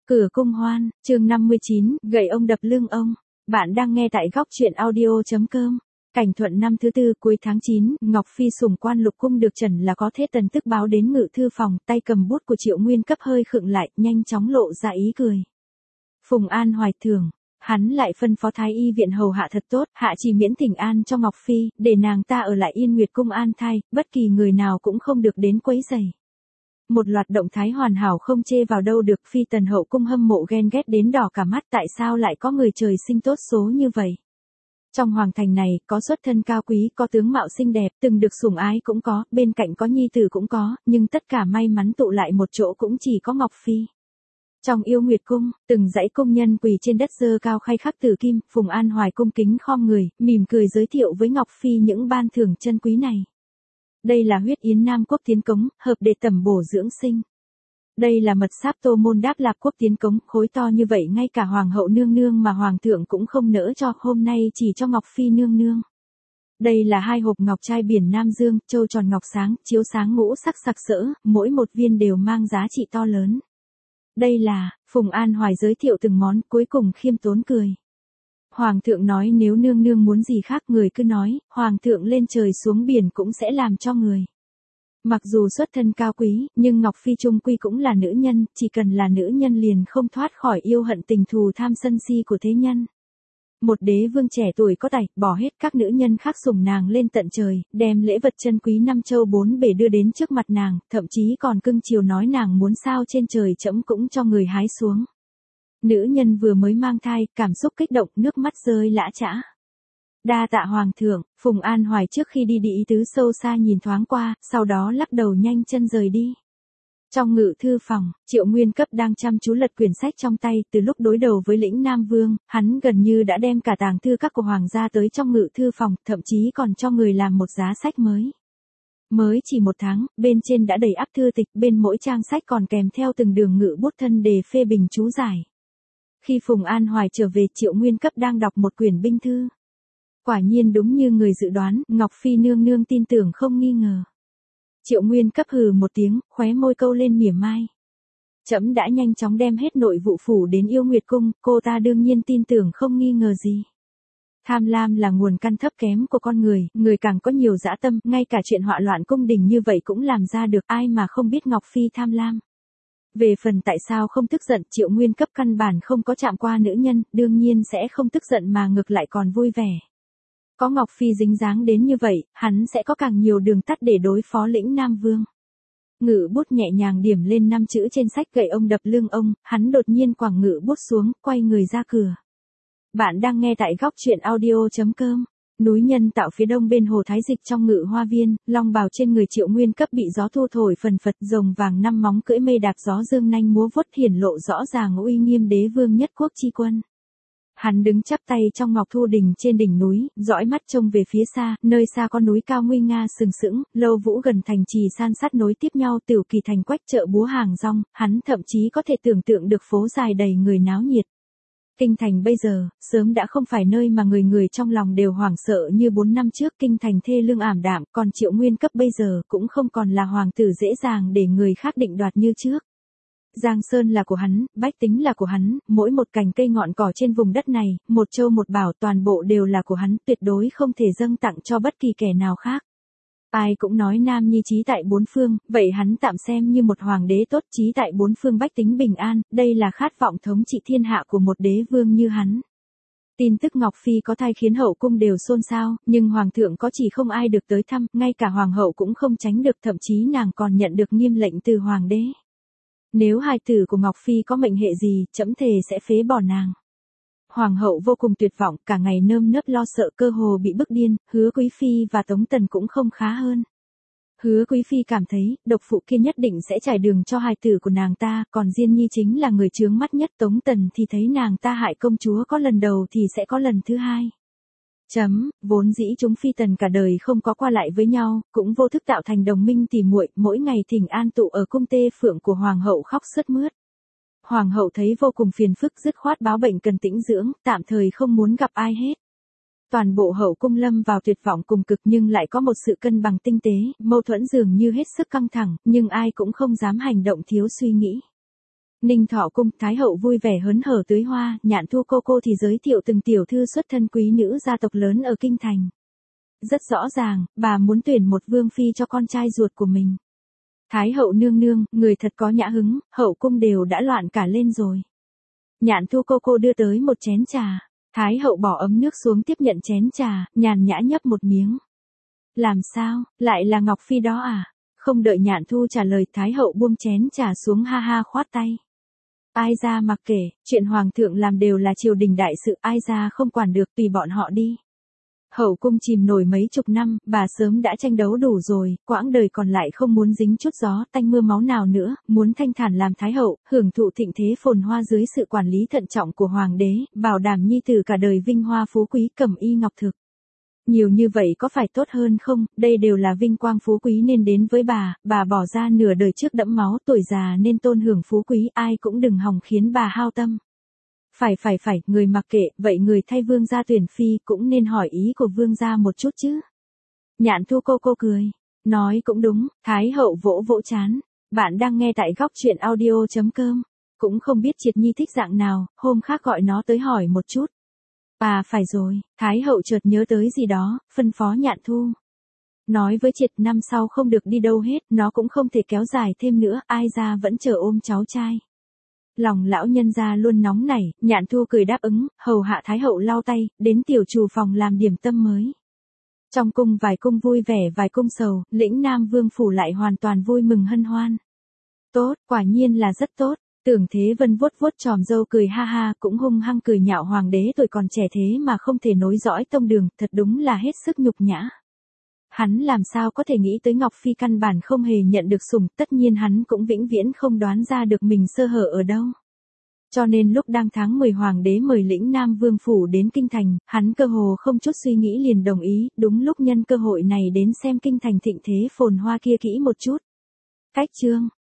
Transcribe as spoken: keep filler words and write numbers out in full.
Cửa cung hoan, chương năm mươi chín, gậy ông đập lưng ông. Bạn đang nghe tại góc truyện audio.com. Cảnh thuận năm thứ tư cuối tháng chín, Ngọc Phi sủng quan lục cung được trần là có thế tần tức báo đến ngự thư phòng, tay cầm bút của Triệu Nguyên Cấp hơi khựng lại, nhanh chóng lộ ra ý cười. Phùng An hoài thưởng, hắn lại phân phó thái y viện hầu hạ thật tốt, hạ chỉ miễn thỉnh an cho Ngọc Phi, để nàng ta ở lại Yên Nguyệt cung an thai, bất kỳ người nào cũng không được đến quấy rầy. Một loạt động thái hoàn hảo không chê vào đâu được. Phi tần hậu cung hâm mộ ghen ghét đến đỏ cả mắt, tại sao lại có người trời sinh tốt số như vậy. Trong hoàng thành này, có xuất thân cao quý, có tướng mạo xinh đẹp, từng được sủng ái cũng có, bên cạnh có nhi tử cũng có, nhưng tất cả may mắn tụ lại một chỗ cũng chỉ có Ngọc Phi. Trong Yêu Nguyệt cung, từng dãy công nhân quỳ trên đất dơ cao khay khắc tử kim, Phùng An Hoài cung kính khom người, mỉm cười giới thiệu với Ngọc Phi những ban thưởng chân quý này. Đây là huyết yến Nam Quốc tiến cống, hợp để tẩm bổ dưỡng sinh. Đây là mật sáp tô môn đáp Lạp Quốc tiến cống, khối to như vậy ngay cả hoàng hậu nương nương mà hoàng thượng cũng không nỡ cho, hôm nay chỉ cho Ngọc Phi nương nương. Đây là hai hộp ngọc trai biển Nam Dương, châu tròn ngọc sáng, chiếu sáng ngũ sắc sặc sỡ, mỗi một viên đều mang giá trị to lớn. Đây là, Phùng An Hoài giới thiệu từng món, cuối cùng khiêm tốn cười. Hoàng thượng nói nếu nương nương muốn gì khác người cứ nói, hoàng thượng lên trời xuống biển cũng sẽ làm cho người. Mặc dù xuất thân cao quý, nhưng Ngọc Phi trung quy cũng là nữ nhân, chỉ cần là nữ nhân liền không thoát khỏi yêu hận tình thù tham sân si của thế nhân. Một đế vương trẻ tuổi có tài, bỏ hết các nữ nhân khác sủng nàng lên tận trời, đem lễ vật chân quý năm châu bốn bể đưa đến trước mặt nàng, thậm chí còn cưng chiều nói nàng muốn sao trên trời trẫm cũng cho người hái xuống. Nữ nhân vừa mới mang thai, cảm xúc kích động, nước mắt rơi lã chã. Đa tạ hoàng thượng. Phùng An Hoài trước khi đi đi ý tứ sâu xa nhìn thoáng qua, sau đó lắc đầu nhanh chân rời đi. Trong ngự thư phòng, Triệu Nguyên Cấp đang chăm chú lật quyển sách trong tay, từ lúc đối đầu với lĩnh Nam Vương, hắn gần như đã đem cả tàng thư các của hoàng gia tới trong ngự thư phòng, thậm chí còn cho người làm một giá sách mới. Mới chỉ một tháng, bên trên đã đầy ắp thư tịch, bên mỗi trang sách còn kèm theo từng đường ngự bút thân đề phê bình chú giải. Khi Phùng An Hoài trở về, Triệu Nguyên Cấp đang đọc một quyển binh thư. Quả nhiên đúng như người dự đoán, Ngọc Phi nương nương tin tưởng không nghi ngờ. Triệu Nguyên Cấp hừ một tiếng, khóe môi câu lên mỉa mai. Trẫm đã nhanh chóng đem hết nội vụ phủ đến Yêu Nguyệt cung, cô ta đương nhiên tin tưởng không nghi ngờ gì. Tham lam là nguồn căn thấp kém của con người, người càng có nhiều dã tâm, ngay cả chuyện họa loạn cung đình như vậy cũng làm ra được, ai mà không biết Ngọc Phi tham lam. Về phần tại sao không tức giận, Triệu Nguyên Cấp căn bản không có chạm qua nữ nhân, đương nhiên sẽ không tức giận mà ngược lại còn vui vẻ. Có Ngọc Phi dính dáng đến như vậy, hắn sẽ có càng nhiều đường tắt để đối phó lĩnh Nam Vương. Ngự bút nhẹ nhàng điểm lên năm chữ trên sách gậy ông đập lưng ông, hắn đột nhiên quẳng ngự bút xuống, quay người ra cửa. Bạn đang nghe tại góc truyện audio.com. Núi Nhân Tạo phía đông bên hồ Thái Dịch trong ngự hoa viên, long bào trên người Triệu Nguyên Cấp bị gió thu thổi phần phật, rồng vàng năm móng cưỡi mây đạp gió dương nanh múa vuốt, hiển lộ rõ ràng uy nghiêm đế vương nhất quốc chi quân. Hắn đứng chắp tay trong ngọc thu đình trên đỉnh núi, dõi mắt trông về phía xa, nơi xa có núi cao nguy nga sừng sững, lâu vũ gần thành trì san sát nối tiếp nhau, Tiểu Kỳ thành quách chợ búa hàng rong, hắn thậm chí có thể tưởng tượng được phố dài đầy người náo nhiệt. Kinh thành bây giờ, sớm đã không phải nơi mà người người trong lòng đều hoảng sợ như bốn năm trước, kinh thành thê lương ảm đạm, còn Triệu Nguyên Cấp bây giờ cũng không còn là hoàng tử dễ dàng để người khác định đoạt như trước. Giang Sơn là của hắn, bách tính là của hắn, mỗi một cành cây ngọn cỏ trên vùng đất này, một châu một bảo toàn bộ đều là của hắn, tuyệt đối không thể dâng tặng cho bất kỳ kẻ nào khác. Ai cũng nói nam nhi trí tại bốn phương, vậy hắn tạm xem như một hoàng đế tốt, trí tại bốn phương bách tính bình an, đây là khát vọng thống trị thiên hạ của một đế vương như hắn. Tin tức Ngọc Phi có thai khiến hậu cung đều xôn xao, nhưng hoàng thượng có chỉ không ai được tới thăm, ngay cả hoàng hậu cũng không tránh được, thậm chí nàng còn nhận được nghiêm lệnh từ hoàng đế. Nếu hài tử của Ngọc Phi có mệnh hệ gì, trẫm thề sẽ phế bỏ nàng. Hoàng hậu vô cùng tuyệt vọng, cả ngày nơm nớp lo sợ, cơ hồ bị bức điên, Hứa Quý Phi và Tống Tần cũng không khá hơn. Hứa Quý Phi cảm thấy, độc phụ kia nhất định sẽ trải đường cho hài tử của nàng ta, còn Diên Nhi chính là người chướng mắt nhất, Tống Tần thì thấy nàng ta hại công chúa có lần đầu thì sẽ có lần thứ hai. Chấm, vốn dĩ chúng phi tần cả đời không có qua lại với nhau, cũng vô thức tạo thành đồng minh tỉ muội, mỗi ngày thỉnh an tụ ở cung tê phượng của hoàng hậu khóc sướt mướt. Hoàng hậu thấy vô cùng phiền phức, dứt khoát báo bệnh cần tĩnh dưỡng, tạm thời không muốn gặp ai hết. Toàn bộ hậu cung lâm vào tuyệt vọng cùng cực, nhưng lại có một sự cân bằng tinh tế, mâu thuẫn dường như hết sức căng thẳng, nhưng ai cũng không dám hành động thiếu suy nghĩ. Ninh Thọ cung, Thái hậu vui vẻ hớn hở tưới hoa, Nhạn Thu cô cô thì giới thiệu từng tiểu thư xuất thân quý nữ gia tộc lớn ở kinh thành. Rất rõ ràng, bà muốn tuyển một vương phi cho con trai ruột của mình. Thái hậu nương nương, người thật có nhã hứng, hậu cung đều đã loạn cả lên rồi. Nhạn Thu cô cô đưa tới một chén trà. Thái hậu bỏ ấm nước xuống tiếp nhận chén trà, nhàn nhã nhấp một miếng. Làm sao, lại là Ngọc Phi đó à? Không đợi Nhạn Thu trả lời, Thái hậu buông chén trà xuống ha ha khoát tay. Ai ra mặc kệ, chuyện hoàng thượng làm đều là triều đình đại sự, ai ra không quản được, tùy bọn họ đi. Hậu cung chìm nổi mấy chục năm, bà sớm đã tranh đấu đủ rồi, quãng đời còn lại không muốn dính chút gió tanh mưa máu nào nữa, muốn thanh thản làm thái hậu, hưởng thụ thịnh thế phồn hoa dưới sự quản lý thận trọng của hoàng đế, bảo đảm nhi tử cả đời vinh hoa phú quý, cẩm y ngọc thực. Nhiều như vậy có phải tốt hơn không, đây đều là vinh quang phú quý nên đến với bà, bà bỏ ra nửa đời trước đẫm máu, tuổi già nên tôn hưởng phú quý, ai cũng đừng hòng khiến bà hao tâm. Phải phải phải, người mặc kệ, vậy người thay vương gia tuyển phi cũng nên hỏi ý của vương gia một chút chứ. Nhạn Thu cô cô cười, nói cũng đúng, Thái hậu vỗ vỗ chán. Bạn đang nghe tại góc truyện audio chấm com. Cũng không biết Triệt Nhi thích dạng nào, hôm khác gọi nó tới hỏi một chút. À phải rồi, Thái hậu chợt nhớ tới gì đó, phân phó Nhạn Thu. Nói với Triệt năm sau không được đi đâu hết, nó cũng không thể kéo dài thêm nữa, ai ra vẫn chờ ôm cháu trai. Lòng lão nhân gia luôn nóng nảy, Nhạn Thu cười đáp ứng, hầu hạ Thái hậu lau tay, đến tiểu trù phòng làm điểm tâm mới. Trong cung vài cung vui vẻ vài cung sầu, lĩnh Nam Vương phủ lại hoàn toàn vui mừng hân hoan. Tốt, quả nhiên là rất tốt. Tưởng Thế Vân vuốt vuốt tròm râu cười ha ha, cũng hung hăng cười nhạo hoàng đế tuổi còn trẻ thế mà không thể nối dõi tông đường, thật đúng là hết sức nhục nhã. Hắn làm sao có thể nghĩ tới Ngọc Phi căn bản không hề nhận được sủng, tất nhiên hắn cũng vĩnh viễn không đoán ra được mình sơ hở ở đâu. Cho nên lúc đang tháng mười hoàng đế mời lĩnh Nam Vương phủ đến kinh thành, hắn cơ hồ không chút suy nghĩ liền đồng ý, đúng lúc nhân cơ hội này đến xem kinh thành thịnh thế phồn hoa kia kỹ một chút. Cách chương